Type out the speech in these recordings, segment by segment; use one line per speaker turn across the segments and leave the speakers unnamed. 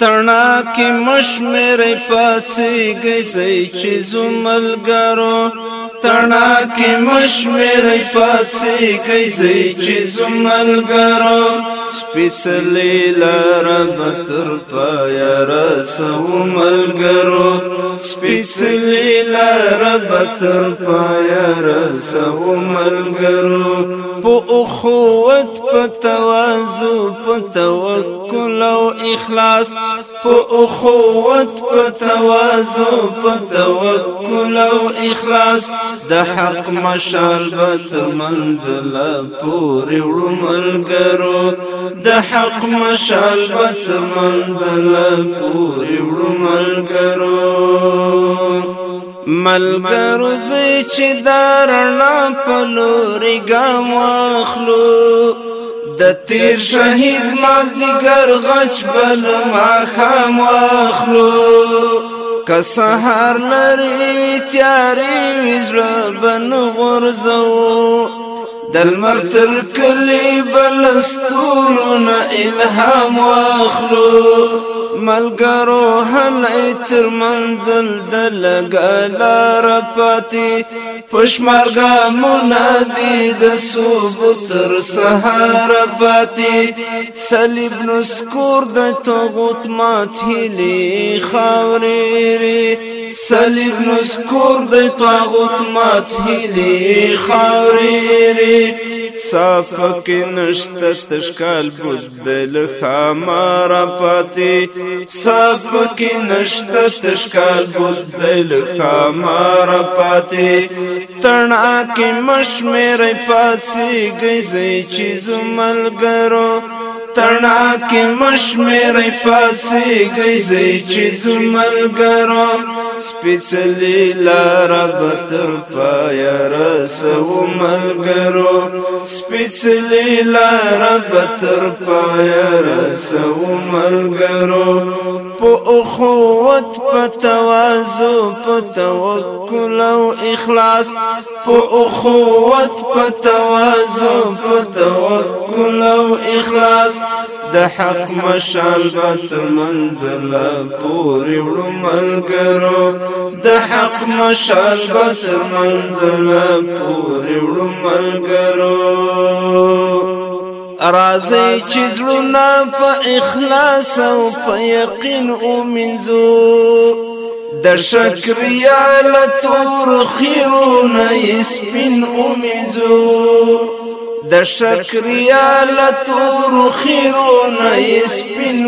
تنا کی مشمر پاسی گئی چیزو ملګرو تنا کی مشمر پاسی گئی چیزو ملګرو سپیڅلی لار بتر پایا رسو ملګرو سپیڅلی لار بتر پایا رسو ملګرو په اخوت په تواضع په توکل او اخلاص په اخوت په تواضع په توکل او اخلاص د حق مشال بتر منزل پورې وړو ملګرو د حق مشال بتر منزل پورې وړو ملګرو ملګرو زه چې دارنا په لوري ګام واخلو د تیر شهید مازدیګر غچ بل ماښام واخلو که سهار لري وي تیارې وي زړه به نه غورځوو د لمر تر کلي به له ستورو نه الهام واخلو ملګرو هلئ تر منزل د لږه لاره پاتې په شمار ګامونه دي د صبح تر سهاره پاتې صلیب نسکور د طاغوت مات هیلې خاورې صلیب نسکور د طاغوت مات هیلې خاورې صاف پکې نشته تشکال بود له خاماره پاتې صاف پکې نشته تشکال بود له خاماره پاتې تڼا کې مشمېرې پاسې گئی چیزو ملګرو تڼا کې مشمېرې پاسې گئی چیزو ملګرو سپیڅلی لاره بتر پایا رسو ملګرو سپیڅلی لاره بتر پایا رسو ملګرو په اخوت په تواضع په توکل او اخلاص په اخوت په تواضع په توکل او اخلاص د حق مشال بتر منزل پورې وړو ملګرو د حق مشال بتر منزل پورې وړو ملګرو راځي چې زړونه په اخلاص او په یقین ومنځو د شکریا له تور خیرونه سپین ومنځو د شکریا له تور خیرونه سپین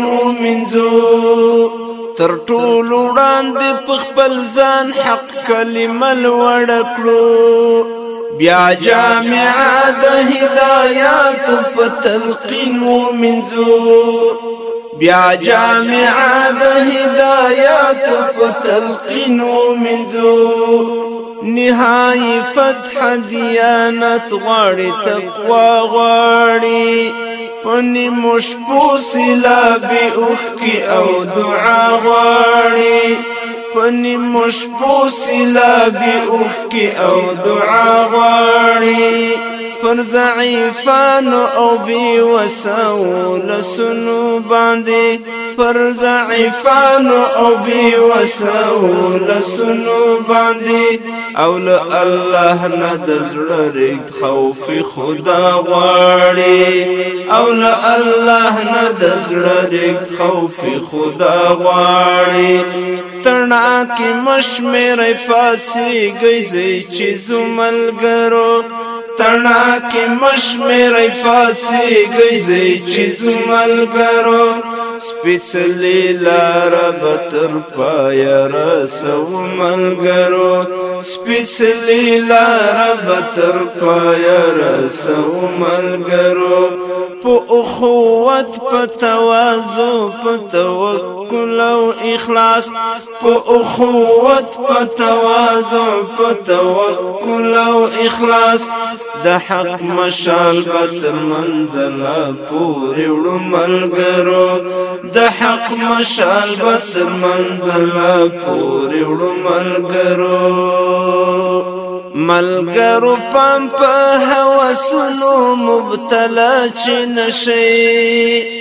ومنځو تر ټولو وړاندې په خپل ځان حق کلمه لوړه کړو بیا جامعه د هدایات په تلقین ومنځو بیا جامعه د هدایات په تلقین ومنځو نهایی فتح دیانت غواړي تقوا غواړي پنی مشپو سیلابی اوخکی او دعا غواړي پنی مشپو سیلابی اوخکی او دعا غواړي پر ضعیفانو او بی وسو لسنو باندې پر ضعیفانو او بی وسو لسنو باندې او له الله نه د زړه ریږد خوف خدا غواړي او له الله نه د زړه ریږد خوف خدا غواړي تڼا کې مشمېرې پاسې گئی چیزو ملګرو تڼا کې مشمېرې پاسې گئی چیزو ملګرو سپیڅلی لاره بتر پایا رسو ملګرو سپیڅلی لاره بتر پایا رسو ملګرو په اخوت په تواضع په توکل او اخلاص په اخوت په تواضع په توکل او اخلاص د حق مشال بتر منزل پورې وړو ملګرو د حق مشال بتر منزل پورې وړو ملګرو پام په هوسونو مبتلا چې نشي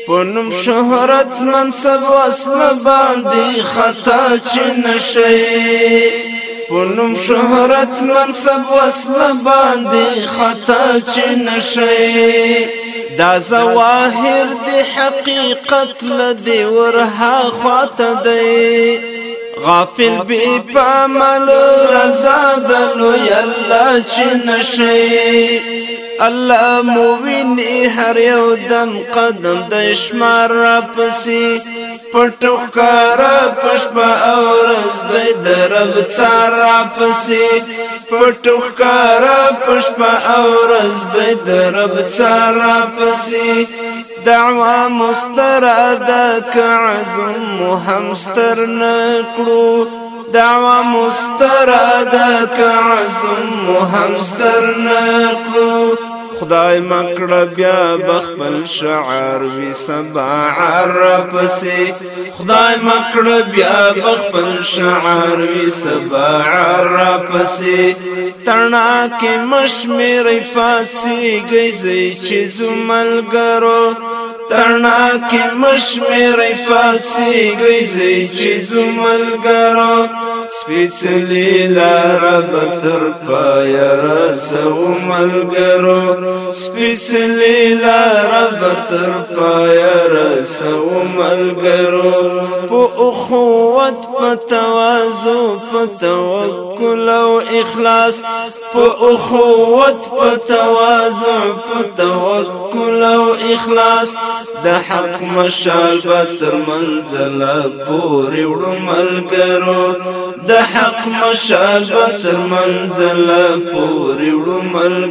پونم شهرت منصب وصل باندې خطا چې نشي پونم شهرت منصب وصل باندې خطا چې نشي دا ظواهر دی حقیقت لدی ورها خواته دی غافل بی پامل رضا دلو یالله چې نشي الله موویني هر یو دم قدم د شمار را پسې پټو کارا پشپا اورز دی درب څار را پسې پټو کارا پشپا اورز دی درب څار را پسې دعوا مستراده کعزم همستر نکړو دعوا مستراده کعزم همستر نکړو خدای مکړه بیا بخبل شعر وی سبا عرب سي خدای مکړه بیا بخبل شعر وی سبا عرب سي ترنا کې مشمیر پاسي گئی چې زملګرو ترنا کې مشمیر پاسي گئی چې زملګرو سپیڅلی لار بتر پای رسو ملګرو سپیڅلی لار بتر پای رسو ملګرو په اخوت په تواضع په توکل او اخلاص په اخوت په تواضع په توکل او اخلاص د حق مشال بتر منزل پورې وړو ملګرو د حق مشال بتر منزل پورې وړو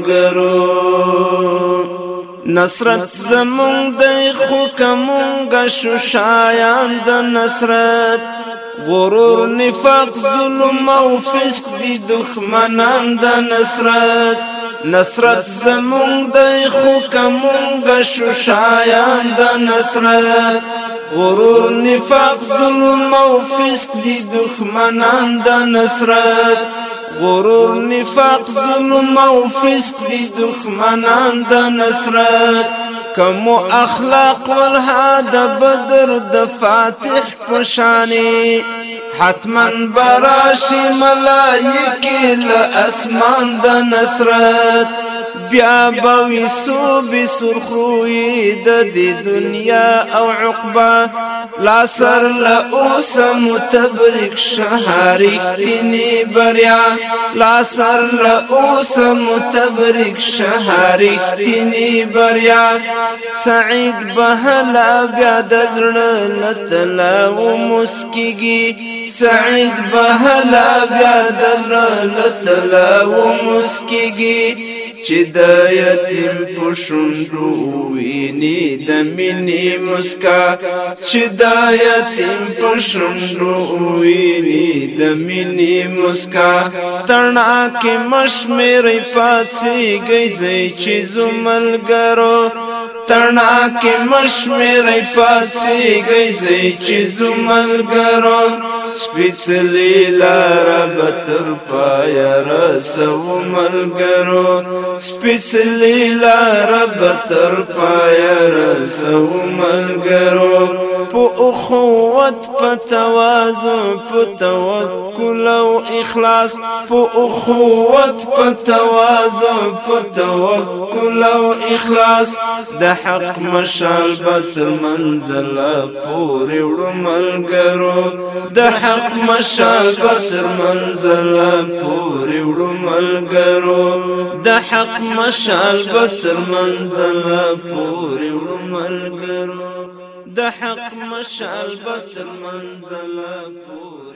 ملګرو نصرت زمون د خو کومګه شو شایان د نصرت غرور نفاق ظلم او فسق دي دښمنان د نصرت نصرت زمون د خو کومګه شو شایان د نصرت غرور نفاق ظلم او فسق دي دښمنان د نصرت غرور نفاق ظلم او فسق دي دښمنان د نصرت کم اخلاق والهاد بدر د فاتح پشانی حتما براشی ملائکی لاسمان د نصرت بیا بوی سو بسرخوی د دنیا او عقبا لا سر لأوس متبرک شهاری اختینی بریا لا سر لأوس متبرک شهاری اختینی بریا سعید بهلا بیا دزرن لتلاو مسکیگی سعید بهلا بیا دزرن لتلاو مسکیگی چې د یتیم په شونډو ویني د مینې مسکا چې د یتیم په شونډو ویني د مینې مسکا ترنا کې مشمیر پاتې گئی چې زملګرو ترنا کې مشمیر پاتې گئی چې زملګرو سپیڅلی لار بتر پای رسو ملګرو سپیڅلی لار بتر پای رسو ملګرو په اخوت په تواضع په توکل او اخلاص په اخوت په تواضع په توکل او اخلاص د حق مشال بتر منزل پورې وړو ملګرو د حق مشال بتر منزل پورې وړو ملګرو د حق مشال بتر منزل پورې وړو ملګرو د حق مشال بتر منزل پورې